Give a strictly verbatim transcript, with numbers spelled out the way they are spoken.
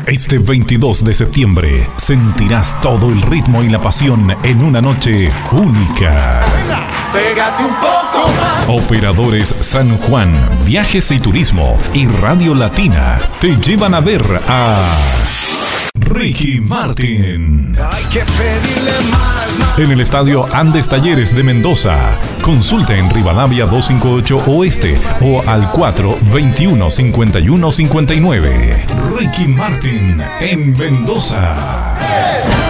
Este veintidós de septiembre sentirás todo el ritmo y la pasión en una noche única. Pégate un poco más. Operadores San Juan, Viajes y Turismo y Radio Latina te llevan a ver a Ricky Martin Hay que pedirle más, más. en el Estadio Andes Talleres de Mendoza. Consulta en Rivadavia doscientos cincuenta y ocho Oeste o al cuatro veintiuno cincuenta y uno cincuenta y nueve. Ricky Martin en Mendoza.